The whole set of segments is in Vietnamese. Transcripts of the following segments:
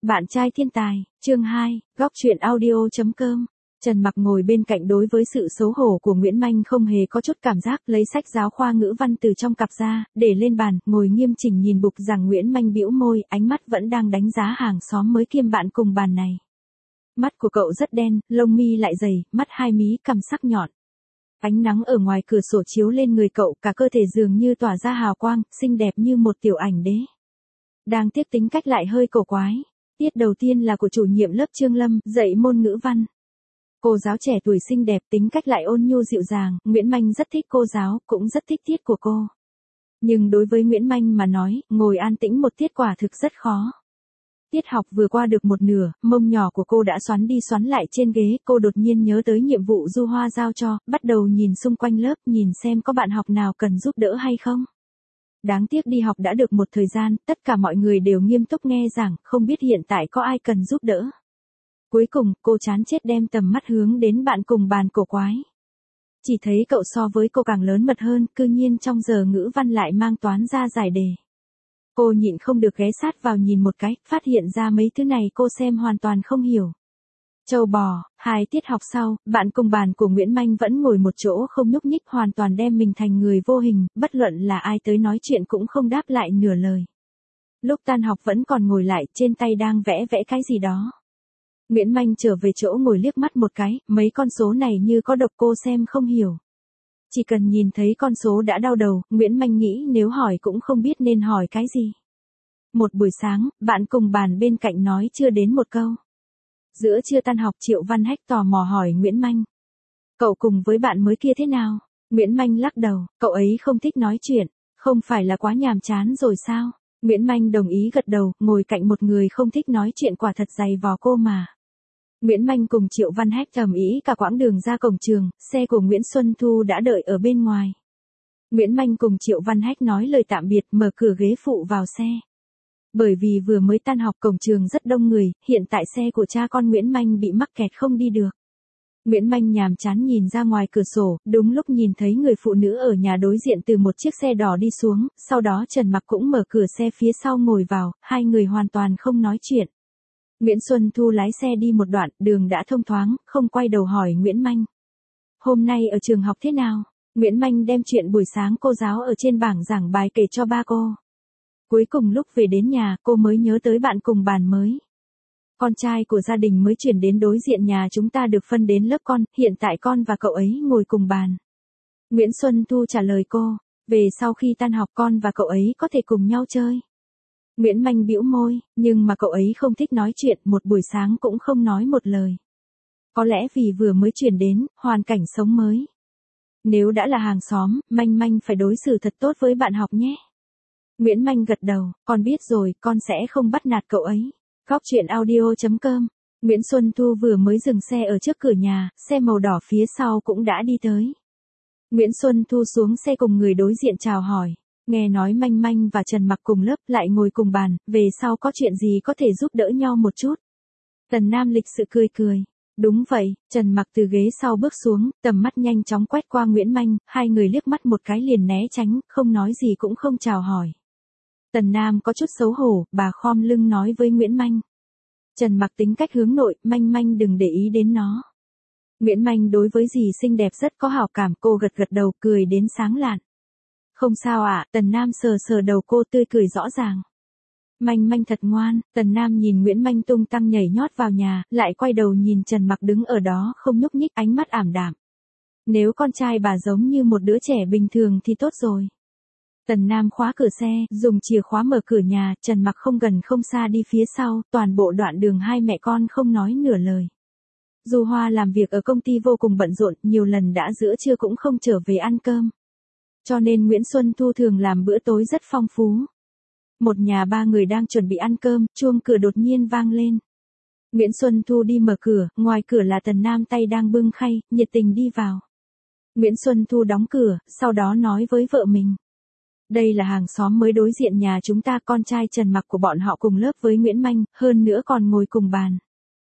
Bạn trai thiên tài, chương 2, góc truyện audio.com. Trần Mặc ngồi bên cạnh đối với sự xấu hổ của Nguyễn Manh không hề có chút cảm giác, lấy sách giáo khoa ngữ văn từ trong cặp ra, để lên bàn, ngồi nghiêm chỉnh nhìn bục giảng. Nguyễn Manh bĩu môi, ánh mắt vẫn đang đánh giá hàng xóm mới kiêm bạn cùng bàn này. Mắt của cậu rất đen, lông mi lại dày, mắt hai mí cằm sắc nhọn. Ánh nắng ở ngoài cửa sổ chiếu lên người cậu, cả cơ thể dường như tỏa ra hào quang, xinh đẹp như một tiểu ảnh đế. Đang tiếp tính cách lại hơi cổ quái. Tiết đầu tiên là của chủ nhiệm lớp Trương Lâm, dạy môn ngữ văn. Cô giáo trẻ tuổi xinh đẹp, tính cách lại ôn nhu dịu dàng, Nguyễn Manh rất thích cô giáo, cũng rất thích tiết của cô. Nhưng đối với Nguyễn Manh mà nói, ngồi an tĩnh một tiết quả thực rất khó. Tiết học vừa qua được một nửa, mông nhỏ của cô đã xoắn đi xoắn lại trên ghế, cô đột nhiên nhớ tới nhiệm vụ Du Hoa giao cho, bắt đầu nhìn xung quanh lớp, nhìn xem có bạn học nào cần giúp đỡ hay không. Đáng tiếc đi học đã được một thời gian, tất cả mọi người đều nghiêm túc nghe giảng, không biết hiện tại có ai cần giúp đỡ. Cuối cùng, cô chán chết đem tầm mắt hướng đến bạn cùng bàn cổ quái. Chỉ thấy cậu so với cô càng lớn mật hơn, cư nhiên trong giờ ngữ văn lại mang toán ra giải đề. Cô nhịn không được ghé sát vào nhìn một cái, phát hiện ra mấy thứ này cô xem hoàn toàn không hiểu. Châu bò, 2 tiết học sau, bạn cùng bàn của Nguyễn Manh vẫn ngồi một chỗ không nhúc nhích, hoàn toàn đem mình thành người vô hình, bất luận là ai tới nói chuyện cũng không đáp lại nửa lời. Lúc tan học vẫn còn ngồi lại, trên tay đang vẽ cái gì đó. Nguyễn Manh trở về chỗ ngồi liếc mắt một cái, mấy con số này như có độc cô xem không hiểu. Chỉ cần nhìn thấy con số đã đau đầu, Nguyễn Manh nghĩ nếu hỏi cũng không biết nên hỏi cái gì. Một buổi sáng, bạn cùng bàn bên cạnh nói chưa đến một câu. Giữa trưa tan học, Triệu Văn Hách tò mò hỏi Nguyễn Manh. Cậu cùng với bạn mới kia thế nào? Nguyễn Manh lắc đầu, cậu ấy không thích nói chuyện, không phải là quá nhàm chán rồi sao? Nguyễn Manh đồng ý gật đầu, ngồi cạnh một người không thích nói chuyện quả thật dày vò cô mà. Nguyễn Manh cùng Triệu Văn Hách ầm ĩ cả quãng đường ra cổng trường, xe của Nguyễn Xuân Thu đã đợi ở bên ngoài. Nguyễn Manh cùng Triệu Văn Hách nói lời tạm biệt, mở cửa ghế phụ vào xe. Bởi vì vừa mới tan học, cổng trường rất đông người, hiện tại xe của cha con Nguyễn Manh bị mắc kẹt không đi được. Nguyễn Manh nhàm chán nhìn ra ngoài cửa sổ, đúng lúc nhìn thấy người phụ nữ ở nhà đối diện từ một chiếc xe đỏ đi xuống, sau đó Trần Mặc cũng mở cửa xe phía sau ngồi vào, hai người hoàn toàn không nói chuyện. Nguyễn Xuân Thu lái xe đi một đoạn, đường đã thông thoáng, không quay đầu hỏi Nguyễn Manh. Hôm nay ở trường học thế nào? Nguyễn Manh đem chuyện buổi sáng cô giáo ở trên bảng giảng bài kể cho ba cô. Cuối cùng lúc về đến nhà, cô mới nhớ tới bạn cùng bàn mới. Con trai của gia đình mới chuyển đến đối diện nhà chúng ta được phân đến lớp con, hiện tại con và cậu ấy ngồi cùng bàn. Nguyễn Xuân Thu trả lời cô, về sau khi tan học con và cậu ấy có thể cùng nhau chơi. Nguyễn Manh bĩu môi, nhưng mà cậu ấy không thích nói chuyện, một buổi sáng cũng không nói một lời. Có lẽ vì vừa mới chuyển đến, hoàn cảnh sống mới. Nếu đã là hàng xóm, Manh phải đối xử thật tốt với bạn học nhé. Nguyễn Manh gật đầu, con biết rồi, con sẽ không bắt nạt cậu ấy. Góc truyện audio.com. Nguyễn Xuân Thu vừa mới dừng xe ở trước cửa nhà, xe màu đỏ phía sau cũng đã đi tới. Nguyễn Xuân Thu xuống xe cùng người đối diện chào hỏi. Nghe nói Manh và Trần Mặc cùng lớp lại ngồi cùng bàn, về sau có chuyện gì có thể giúp đỡ nhau một chút. Tần Nam lịch sự cười. Đúng vậy, Trần Mặc từ ghế sau bước xuống, tầm mắt nhanh chóng quét qua Nguyễn Manh, hai người liếc mắt một cái liền né tránh, không nói gì cũng không chào hỏi. Tần Nam có chút xấu hổ, bà khom lưng nói với Nguyễn Manh. Trần Mặc tính cách hướng nội, Manh đừng để ý đến nó. Nguyễn Manh đối với dì xinh đẹp rất có hảo cảm, cô gật đầu cười đến sáng lạn. Không sao ạ, Tần Nam sờ đầu cô tươi cười rõ ràng. Manh thật ngoan, Tần Nam nhìn Nguyễn Manh tung tăng nhảy nhót vào nhà, lại quay đầu nhìn Trần Mặc đứng ở đó không nhúc nhích, ánh mắt ảm đạm. Nếu con trai bà giống như một đứa trẻ bình thường thì tốt rồi. Tần Nam khóa cửa xe, dùng chìa khóa mở cửa nhà, Trần Mặc không gần không xa đi phía sau, toàn bộ đoạn đường hai mẹ con không nói nửa lời. Du Hoa làm việc ở công ty vô cùng bận rộn, nhiều lần đã giữa trưa cũng không trở về ăn cơm. Cho nên Nguyễn Xuân Thu thường làm bữa tối rất phong phú. Một nhà ba người đang chuẩn bị ăn cơm, chuông cửa đột nhiên vang lên. Nguyễn Xuân Thu đi mở cửa, ngoài cửa là Tần Nam tay đang bưng khay, nhiệt tình đi vào. Nguyễn Xuân Thu đóng cửa, sau đó nói với vợ mình. Đây là hàng xóm mới đối diện nhà chúng ta, con trai Trần Mặc của bọn họ cùng lớp với Nguyễn Manh, hơn nữa còn ngồi cùng bàn.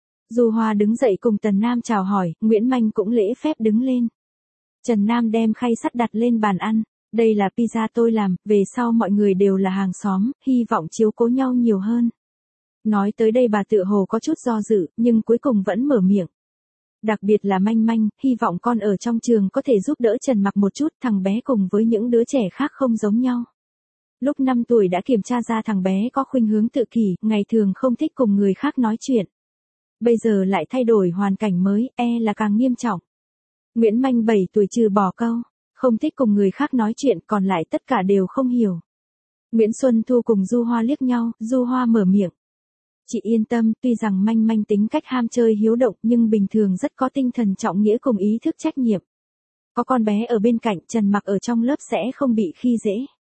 Du Hoa đứng dậy cùng Tần Nam chào hỏi, Nguyễn Manh cũng lễ phép đứng lên. Trần Nam đem khay sắt đặt lên bàn ăn. Đây là pizza tôi làm, về sau mọi người đều là hàng xóm, hy vọng chiếu cố nhau nhiều hơn. Nói tới đây bà tựa hồ có chút do dự, nhưng cuối cùng vẫn mở miệng. Đặc biệt là Manh Manh, hy vọng con ở trong trường có thể giúp đỡ Trần Mặc một chút, thằng bé cùng với những đứa trẻ khác không giống nhau. Lúc 5 tuổi đã kiểm tra ra thằng bé có khuynh hướng tự kỷ, ngày thường không thích cùng người khác nói chuyện. Bây giờ lại thay đổi hoàn cảnh mới, là càng nghiêm trọng. Nguyễn Manh 7 tuổi trừ bỏ câu, không thích cùng người khác nói chuyện, còn lại tất cả đều không hiểu. Nguyễn Xuân Thu cùng Du Hoa liếc nhau, Du Hoa mở miệng. Chị yên tâm, tuy rằng Manh Manh tính cách ham chơi hiếu động nhưng bình thường rất có tinh thần trọng nghĩa cùng ý thức trách nhiệm. Có con bé ở bên cạnh, Trần Mặc ở trong lớp sẽ không bị khi dễ.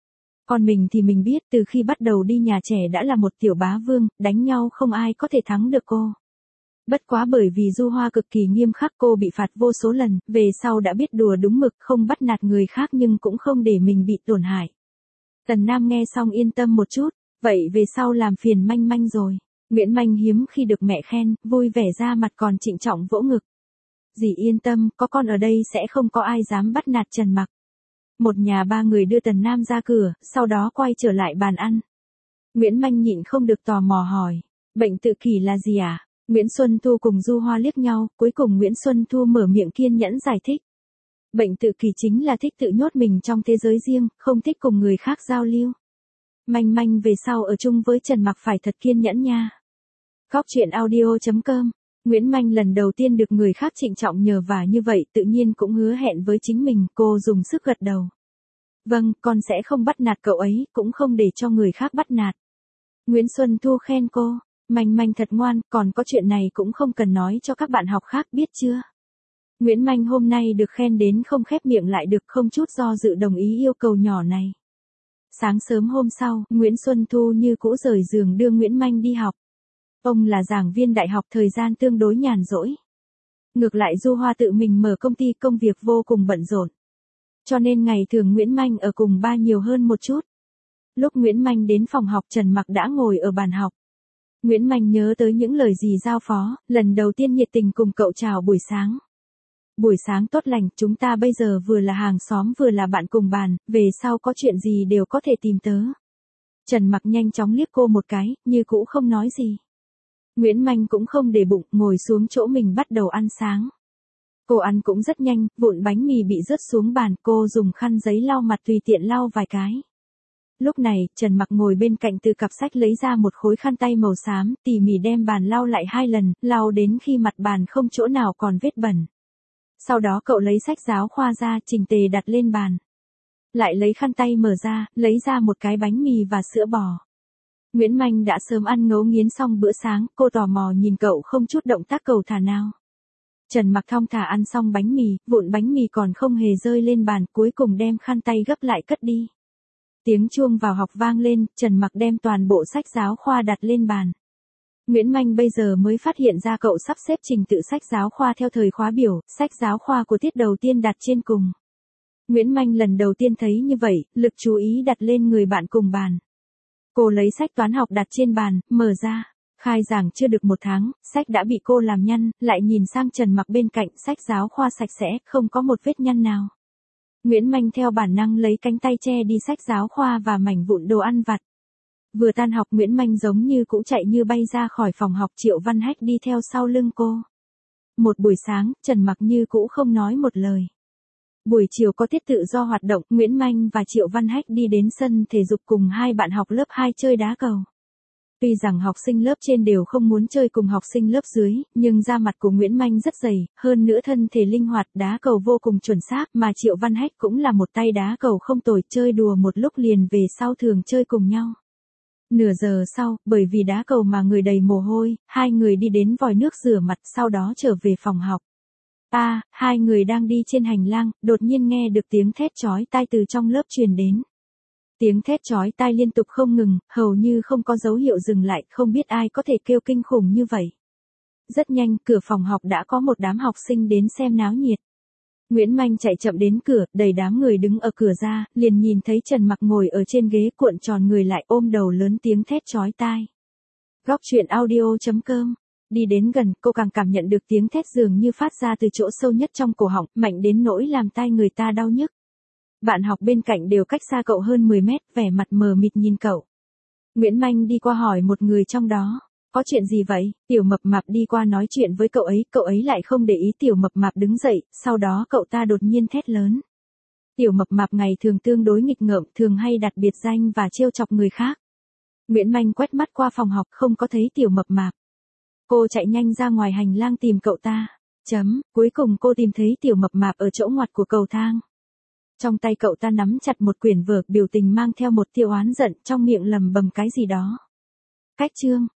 Còn mình thì mình biết từ khi bắt đầu đi nhà trẻ đã là một tiểu bá vương, đánh nhau không ai có thể thắng được cô. Bất quá bởi vì Du Hoa cực kỳ nghiêm khắc, cô bị phạt vô số lần, về sau đã biết đùa đúng mực, không bắt nạt người khác nhưng cũng không để mình bị tổn hại. Tần Nam nghe xong yên tâm một chút, vậy về sau làm phiền Manh Manh rồi. Nguyễn Manh hiếm khi được mẹ khen, vui vẻ ra mặt còn trịnh trọng vỗ ngực. Dì yên tâm, có con ở đây sẽ không có ai dám bắt nạt Trần Mặc. Một nhà ba người đưa Tần Nam ra cửa, sau đó quay trở lại bàn ăn. Nguyễn Manh nhịn không được tò mò hỏi, bệnh tự kỷ là gì à? Nguyễn Xuân Thu cùng Du Hoa liếc nhau, cuối cùng Nguyễn Xuân Thu mở miệng kiên nhẫn giải thích. Bệnh tự kỷ chính là thích tự nhốt mình trong thế giới riêng, không thích cùng người khác giao lưu. Manh Manh về sau ở chung với Trần Mặc phải thật kiên nhẫn nha. Góc truyện audio.com. Nguyễn Manh lần đầu tiên được người khác trịnh trọng nhờ vả như vậy, tự nhiên cũng hứa hẹn với chính mình, cô dùng sức gật đầu. Vâng, con sẽ không bắt nạt cậu ấy, cũng không để cho người khác bắt nạt. Nguyễn Xuân Thu khen cô, Manh Manh thật ngoan, còn có chuyện này cũng không cần nói cho các bạn học khác biết chưa. Nguyễn Manh hôm nay được khen đến không khép miệng lại được, không chút do dự đồng ý yêu cầu nhỏ này. Sáng sớm hôm sau, Nguyễn Xuân Thu như cũ rời giường đưa Nguyễn Manh đi học. Ông là giảng viên đại học, thời gian tương đối nhàn rỗi. Ngược lại Du Hoa tự mình mở công ty, công việc vô cùng bận rộn. Cho nên ngày thường Nguyễn Manh ở cùng ba nhiều hơn một chút. Lúc Nguyễn Manh đến phòng học, Trần Mặc đã ngồi ở bàn học. Nguyễn Manh nhớ tới những lời dì giao phó, lần đầu tiên nhiệt tình cùng cậu chào buổi sáng. Buổi sáng tốt lành, chúng ta bây giờ vừa là hàng xóm vừa là bạn cùng bàn, về sau có chuyện gì đều có thể tìm tớ. Trần Mặc nhanh chóng liếc cô một cái, như cũ không nói gì. Nguyễn Manh cũng không để bụng, ngồi xuống chỗ mình bắt đầu ăn sáng. Cô ăn cũng rất nhanh, vụn bánh mì bị rớt xuống bàn, cô dùng khăn giấy lau mặt tùy tiện lau vài cái. Lúc này, Trần Mặc ngồi bên cạnh từ cặp sách lấy ra một khối khăn tay màu xám, tỉ mỉ đem bàn lau lại 2 lần, lau đến khi mặt bàn không chỗ nào còn vết bẩn. Sau đó cậu lấy sách giáo khoa ra, chỉnh tề đặt lên bàn. Lại lấy khăn tay mở ra, lấy ra một cái bánh mì và sữa bò. Nguyễn Manh đã sớm ăn ngấu nghiến xong bữa sáng, cô tò mò nhìn cậu không chút động tác cầu thả nào. Trần Mặc thong thả ăn xong bánh mì, vụn bánh mì còn không hề rơi lên bàn, cuối cùng đem khăn tay gấp lại cất đi. Tiếng chuông vào học vang lên, Trần Mặc đem toàn bộ sách giáo khoa đặt lên bàn. Nguyễn Manh bây giờ mới phát hiện ra cậu sắp xếp trình tự sách giáo khoa theo thời khóa biểu, sách giáo khoa của tiết đầu tiên đặt trên cùng. Nguyễn Manh lần đầu tiên thấy như vậy, lực chú ý đặt lên người bạn cùng bàn. Cô lấy sách toán học đặt trên bàn, mở ra. Khai giảng chưa được 1 tháng, sách đã bị cô làm nhăn, lại nhìn sang Trần Mặc bên cạnh, sách giáo khoa sạch sẽ, không có một vết nhăn nào. Nguyễn Manh theo bản năng lấy cánh tay che đi sách giáo khoa và mảnh vụn đồ ăn vặt. Vừa tan học, Nguyễn Manh giống như cũ chạy như bay ra khỏi phòng học, Triệu Văn Hách đi theo sau lưng cô. Một buổi sáng, Trần Mặc như cũ không nói một lời. Buổi chiều có tiết tự do hoạt động, Nguyễn Manh và Triệu Văn Hách đi đến sân thể dục cùng 2 bạn học lớp 2 chơi đá cầu. Tuy rằng học sinh lớp trên đều không muốn chơi cùng học sinh lớp dưới, nhưng da mặt của Nguyễn Manh rất dày, hơn nữa thân thể linh hoạt, đá cầu vô cùng chuẩn xác, mà Triệu Văn Hách cũng là một tay đá cầu không tồi, chơi đùa một lúc liền về sau thường chơi cùng nhau. Nửa giờ sau, bởi vì đá cầu mà người đầy mồ hôi, 2 người đi đến vòi nước rửa mặt, sau đó trở về phòng học. 2 người đang đi trên hành lang, đột nhiên nghe được tiếng thét chói tai từ trong lớp truyền đến. Tiếng thét chói tai liên tục không ngừng, hầu như không có dấu hiệu dừng lại, không biết ai có thể kêu kinh khủng như vậy. Rất nhanh, cửa phòng học đã có một đám học sinh đến xem náo nhiệt. Nguyễn Manh chạy chậm đến cửa, đẩy đám người đứng ở cửa ra, liền nhìn thấy Trần Mặc ngồi ở trên ghế cuộn tròn người lại, ôm đầu lớn tiếng thét chói tai. Góc truyện audio.com. Đi đến gần, cô càng cảm nhận được tiếng thét dường như phát ra từ chỗ sâu nhất trong cổ họng, mạnh đến nỗi làm tai người ta đau nhức. Bạn học bên cạnh đều cách xa cậu hơn 10 mét, vẻ mặt mờ mịt nhìn cậu. Nguyễn Manh đi qua hỏi một người trong đó, Có chuyện gì vậy? Tiểu mập mạp đi qua nói chuyện với cậu ấy lại không để ý tiểu mập mạp đứng dậy, sau đó cậu ta đột nhiên thét lớn. Tiểu mập mạp ngày thường tương đối nghịch ngợm, thường hay đặt biệt danh và trêu chọc người khác. Nguyễn Manh quét mắt qua phòng học không có thấy tiểu mập mạp. Cô chạy nhanh ra ngoài hành lang tìm cậu ta. Cuối cùng cô tìm thấy tiểu mập mạp ở chỗ ngoặt của cầu thang. Trong tay cậu ta nắm chặt một quyển vở, biểu tình mang theo một tia oán giận, trong miệng lầm bầm cái gì đó. Cách chương